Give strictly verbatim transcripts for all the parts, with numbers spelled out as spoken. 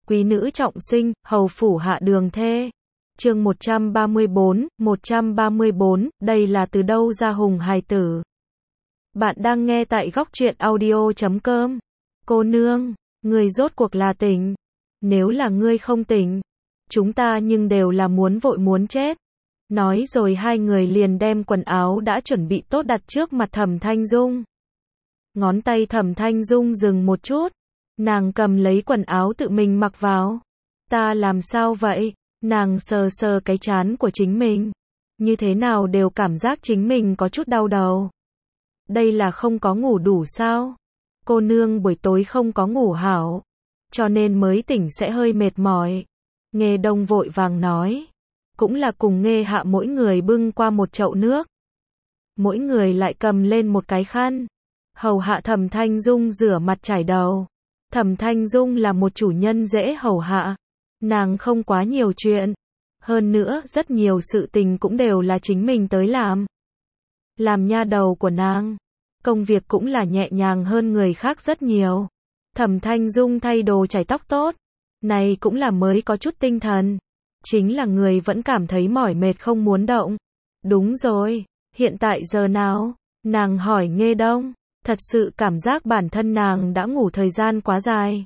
Quý nữ trọng sinh, hầu phủ hạ đường thê. Chương một trăm ba mươi bốn, một trăm ba mươi bốn, đây là từ đâu ra hùng hài tử. Bạn đang nghe tại góc truyện audio chấm com. Cô nương, người rốt cuộc là tỉnh. Nếu là ngươi không tỉnh, chúng ta nhưng đều là muốn vội muốn chết. Nói rồi hai người liền đem quần áo đã chuẩn bị tốt đặt trước mặt Thẩm Thanh Dung. Ngón tay Thẩm Thanh Dung dừng một chút. Nàng cầm lấy quần áo tự mình mặc vào. Ta làm sao vậy? Nàng sờ sờ cái trán của chính mình. Như thế nào đều cảm giác chính mình có chút đau đầu. Đây là không có ngủ đủ sao? Cô nương buổi tối không có ngủ hảo, cho nên mới tỉnh sẽ hơi mệt mỏi. Nghê Đông vội vàng nói. Cũng là cùng Nghê Hạ mỗi người bưng qua một chậu nước. Mỗi người lại cầm lên một cái khăn. Hầu hạ Thẩm Thanh Dung rửa mặt chải đầu. Thẩm Thanh Dung là một chủ nhân dễ hầu hạ. Nàng không quá nhiều chuyện. Hơn nữa, rất nhiều sự tình cũng đều là chính mình tới làm. Làm nha đầu của nàng, công việc cũng là nhẹ nhàng hơn người khác rất nhiều. Thẩm Thanh Dung thay đồ chải tóc tốt. Này cũng là mới có chút tinh thần. Chính là người vẫn cảm thấy mỏi mệt không muốn động. Đúng rồi, hiện tại giờ nào? Nàng hỏi Nghê Đông. Thật sự cảm giác bản thân nàng đã ngủ thời gian quá dài.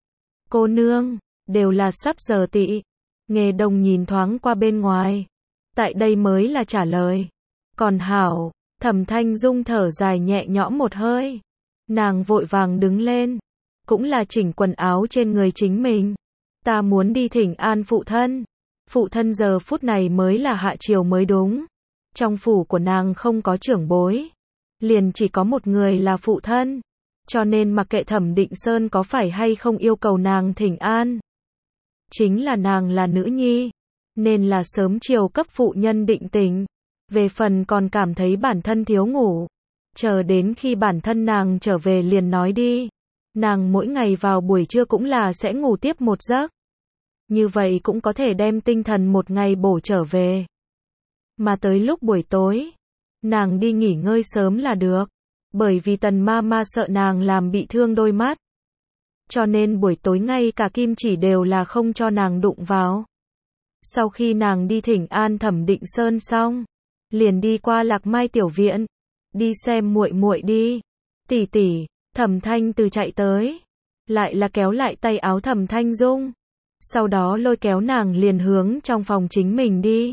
Cô nương, đều là sắp giờ tị. Nghê Đông nhìn thoáng qua bên ngoài. Tại đây mới là trả lời. Còn hảo, Thẩm Thanh Dung thở dài nhẹ nhõm một hơi. Nàng vội vàng đứng lên. Cũng là chỉnh quần áo trên người chính mình. Ta muốn đi thỉnh an phụ thân. Phụ thân giờ phút này mới là hạ triều mới đúng. Trong phủ của nàng không có trưởng bối. Liền chỉ có một người là phụ thân. Cho nên mặc kệ Thẩm Định Sơn có phải hay không yêu cầu nàng thỉnh an. Chính là nàng là nữ nhi. Nên là sớm chiều cấp phụ nhân định tình. Về phần còn cảm thấy bản thân thiếu ngủ. Chờ đến khi bản thân nàng trở về liền nói đi. Nàng mỗi ngày vào buổi trưa cũng là sẽ ngủ tiếp một giấc. Như vậy cũng có thể đem tinh thần một ngày bổ trở về. Mà tới lúc buổi tối, nàng đi nghỉ ngơi sớm là được. Bởi vì Tần ma ma sợ nàng làm bị thương đôi mắt. Cho nên buổi tối ngay cả kim chỉ đều là không cho nàng đụng vào. Sau khi nàng đi thỉnh an Thẩm Định Sơn xong, liền đi qua Lạc Mai tiểu viện, đi xem muội muội đi. Tỷ tỷ, Thẩm Thanh Từ chạy tới, lại là kéo lại tay áo Thẩm Thanh Dung. Sau đó lôi kéo nàng liền hướng trong phòng chính mình đi.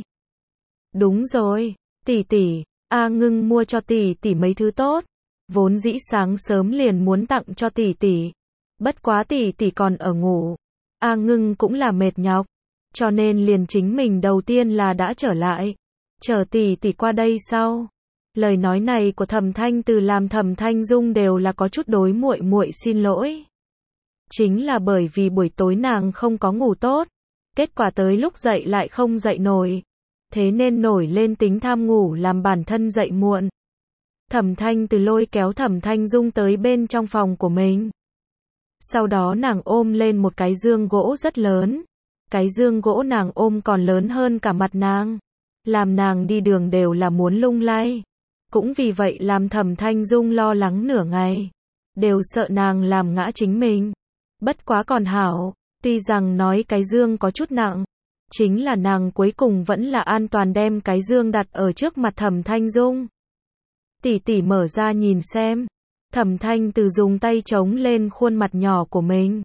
Đúng rồi, tỷ tỷ, A Ngưng mua cho tỷ tỷ mấy thứ tốt. Vốn dĩ sáng sớm liền muốn tặng cho tỷ tỷ. Bất quá tỷ tỷ còn ở ngủ. A Ngưng cũng là mệt nhọc. Cho nên liền chính mình đầu tiên là đã trở lại. Chờ tỷ tỷ qua đây sau. Lời nói này của Thẩm Thanh Từ làm Thẩm Thanh Dung đều là có chút đối muội muội xin lỗi. Chính là bởi vì buổi tối nàng không có ngủ tốt. Kết quả tới lúc dậy lại không dậy nổi. Thế nên nổi lên tính tham ngủ làm bản thân dậy muộn. Thẩm Thanh Từ lôi kéo Thẩm Thanh Dung tới bên trong phòng của mình. Sau đó nàng ôm lên một cái giường gỗ rất lớn. Cái giường gỗ nàng ôm còn lớn hơn cả mặt nàng. Làm nàng đi đường đều là muốn lung lay. Cũng vì vậy làm Thẩm Thanh Dung lo lắng nửa ngày. Đều sợ nàng làm ngã chính mình. Bất quá còn hảo, tuy rằng nói cái giường có chút nặng. Chính là nàng cuối cùng vẫn là an toàn đem cái giường đặt ở trước mặt Thẩm Thanh Dung. Tỷ tỷ mở ra nhìn xem. Thẩm Thanh Từ dùng tay chống lên khuôn mặt nhỏ của mình.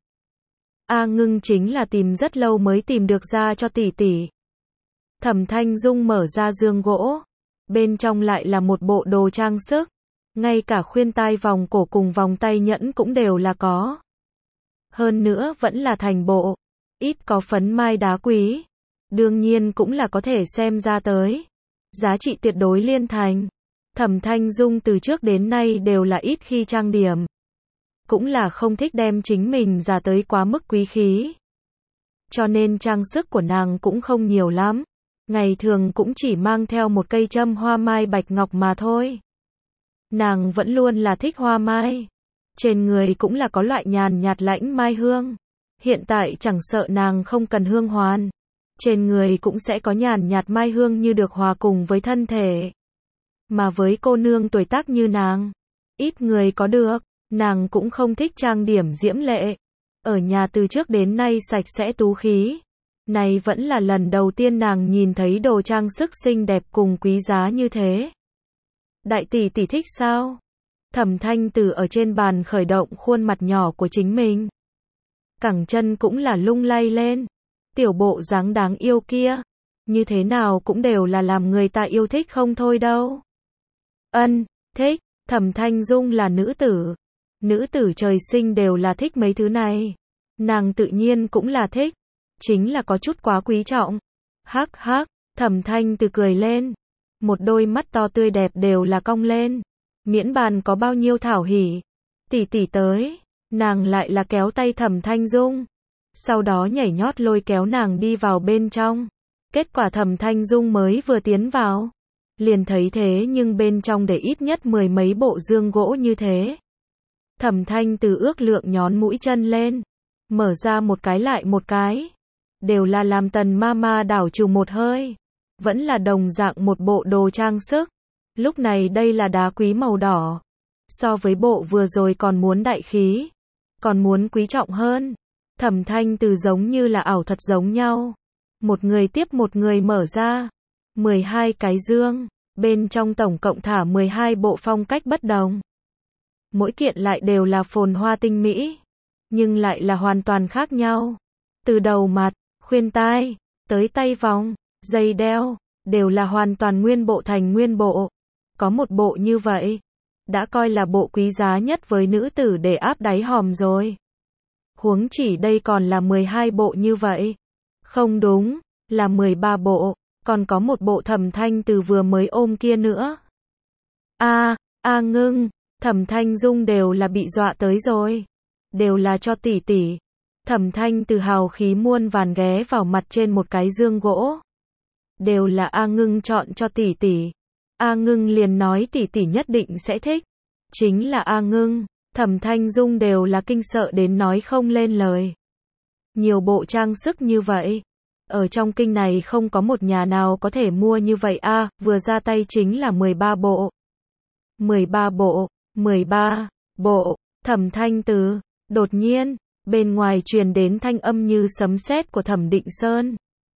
A Ngưng chính là tìm rất lâu mới tìm được ra cho tỷ tỷ. Thẩm Thanh Dung mở ra giường gỗ. Bên trong lại là một bộ đồ trang sức. Ngay cả khuyên tai vòng cổ cùng vòng tay nhẫn cũng đều là có. Hơn nữa vẫn là thành bộ. Ít có phấn mai đá quý. Đương nhiên cũng là có thể xem ra tới. Giá trị tuyệt đối liên thành. Thẩm Thanh Dung từ trước đến nay đều là ít khi trang điểm. Cũng là không thích đem chính mình ra tới quá mức quý khí. Cho nên trang sức của nàng cũng không nhiều lắm. Ngày thường cũng chỉ mang theo một cây châm hoa mai bạch ngọc mà thôi. Nàng vẫn luôn là thích hoa mai. Trên người cũng là có loại nhàn nhạt lãnh mai hương. Hiện tại chẳng sợ nàng không cần hương hoàn. Trên người cũng sẽ có nhàn nhạt mai hương như được hòa cùng với thân thể. Mà với cô nương tuổi tác như nàng, ít người có được. Nàng cũng không thích trang điểm diễm lệ. Ở nhà từ trước đến nay sạch sẽ tú khí. Này vẫn là lần đầu tiên nàng nhìn thấy đồ trang sức xinh đẹp cùng quý giá như thế. Đại tỷ tỷ thích sao? Thẩm Thanh Từ ở trên bàn khởi động khuôn mặt nhỏ của chính mình. Cẳng chân cũng là lung lay lên. Tiểu bộ dáng đáng yêu kia. Như thế nào cũng đều là làm người ta yêu thích không thôi đâu. Ân, thích. Thẩm Thanh Dung là nữ tử. Nữ tử trời sinh đều là thích mấy thứ này. Nàng tự nhiên cũng là thích. Chính là có chút quá quý trọng. Hắc hắc, Thẩm Thanh Từ cười lên. Một đôi mắt to tươi đẹp đều là cong lên. Miễn bàn có bao nhiêu thảo hỉ. Tỷ tỷ tới. Nàng lại là kéo tay Thẩm Thanh Dung. Sau đó nhảy nhót lôi kéo nàng đi vào bên trong. Kết quả Thẩm Thanh Dung mới vừa tiến vào. Liền thấy thế nhưng bên trong để ít nhất mười mấy bộ dương gỗ như thế. Thẩm Thanh Từ ước lượng nhón mũi chân lên. Mở ra một cái lại một cái. Đều là làm Tần Mama đảo trừ một hơi. Vẫn là đồng dạng một bộ đồ trang sức. Lúc này đây là đá quý màu đỏ. So với bộ vừa rồi còn muốn đại khí. Còn muốn quý trọng hơn. Thẩm Thanh Từ giống như là ảo thật giống nhau. Một người tiếp một người mở ra. mười hai cái dương. Bên trong tổng cộng thả mười hai bộ phong cách bất đồng. Mỗi kiện lại đều là phồn hoa tinh mỹ. Nhưng lại là hoàn toàn khác nhau. Từ đầu mặt, khuyên tai, tới tay vòng, dây đeo, đều là hoàn toàn nguyên bộ thành nguyên bộ. Có một bộ như vậy, đã coi là bộ quý giá nhất với nữ tử để áp đáy hòm rồi. Huống chỉ đây còn là mười hai bộ như vậy. Không đúng, là mười ba bộ, còn có một bộ Thẩm Thanh Từ vừa mới ôm kia nữa. A, A Ngưng, Thẩm Thanh Dung đều là bị dọa tới rồi. Đều là cho tỷ tỷ. Thẩm Thanh Từ hào khí muôn vàn ghé vào mặt trên một cái dương gỗ. Đều là A Ngưng chọn cho tỷ tỷ. A Ngưng liền nói tỷ tỷ nhất định sẽ thích. Chính là A Ngưng, Thẩm Thanh Dung đều là kinh sợ đến nói không lên lời. Nhiều bộ trang sức như vậy. Ở trong kinh này không có một nhà nào có thể mua như vậy a, à, vừa ra tay chính là mười ba bộ. mười ba bộ, mười ba bộ, Thẩm Thanh Từ. Đột nhiên, bên ngoài truyền đến thanh âm như sấm sét của Thẩm Định Sơn.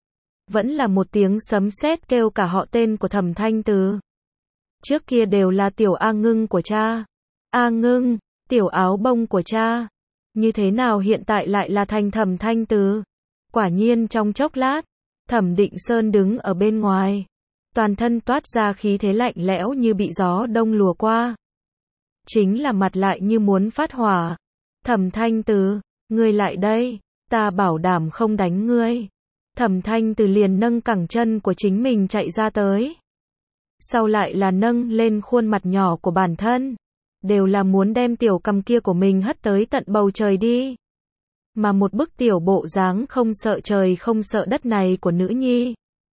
Vẫn là một tiếng sấm sét kêu cả họ tên của Thẩm Thanh Từ. Trước kia đều là tiểu A Ngưng của cha. A Ngưng, tiểu áo bông của cha. Như thế nào hiện tại lại là thành Thẩm Thanh Từ? Quả nhiên trong chốc lát, Thẩm Định Sơn đứng ở bên ngoài. Toàn thân toát ra khí thế lạnh lẽo như bị gió đông lùa qua. Chính là mặt lại như muốn phát hỏa. Thẩm Thanh Từ, ngươi lại đây, ta bảo đảm không đánh ngươi. Thẩm Thanh Từ liền nâng cẳng chân của chính mình chạy ra tới. Sau lại là nâng lên khuôn mặt nhỏ của bản thân. Đều là muốn đem tiểu cằm kia của mình hất tới tận bầu trời đi. Mà một bức tiểu bộ dáng không sợ trời không sợ đất này của nữ nhi.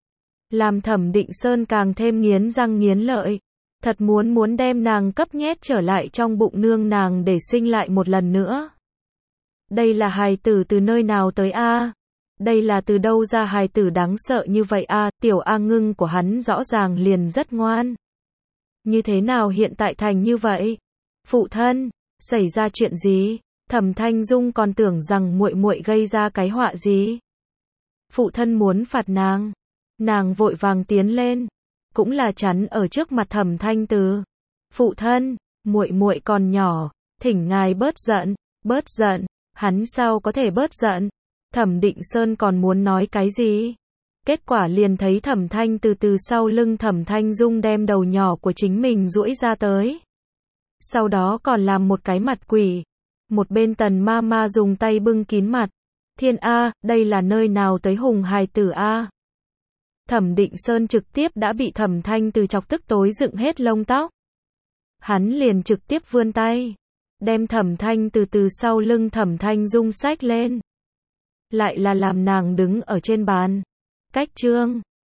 Làm Thẩm Định Sơn càng thêm nghiến răng nghiến lợi. Thật muốn muốn đem nàng cấp nhét trở lại trong bụng nương nàng để sinh lại một lần nữa. Đây là hài tử từ nơi nào tới a? Đây là từ đâu ra hài tử đáng sợ như vậy a? Tiểu A Ngưng của hắn rõ ràng liền rất ngoan. Như thế nào hiện tại thành như vậy? Phụ thân, xảy ra chuyện gì? Thẩm Thanh Dung còn tưởng rằng muội muội gây ra cái họa gì. Phụ thân muốn phạt nàng. Nàng vội vàng tiến lên, cũng là chắn ở trước mặt Thẩm Thanh Từ. Phụ thân, muội muội còn nhỏ, thỉnh ngài bớt giận, bớt giận. Hắn sao có thể bớt giận? Thẩm Định Sơn còn muốn nói cái gì? Kết quả liền thấy Thẩm Thanh Từ từ sau lưng Thẩm Thanh Dung đem đầu nhỏ của chính mình duỗi ra tới. Sau đó còn làm một cái mặt quỷ. Một bên Tần Mama dùng tay bưng kín mặt. Thiên A, đây là nơi nào tới hùng hài tử A? Thẩm Định Sơn trực tiếp đã bị Thẩm Thanh Từ chọc tức tối dựng hết lông tóc. Hắn liền trực tiếp vươn tay. Đem Thẩm Thanh Từ từ sau lưng Thẩm Thanh Dung xách lên. Lại là làm nàng đứng ở trên bàn. Cách trương.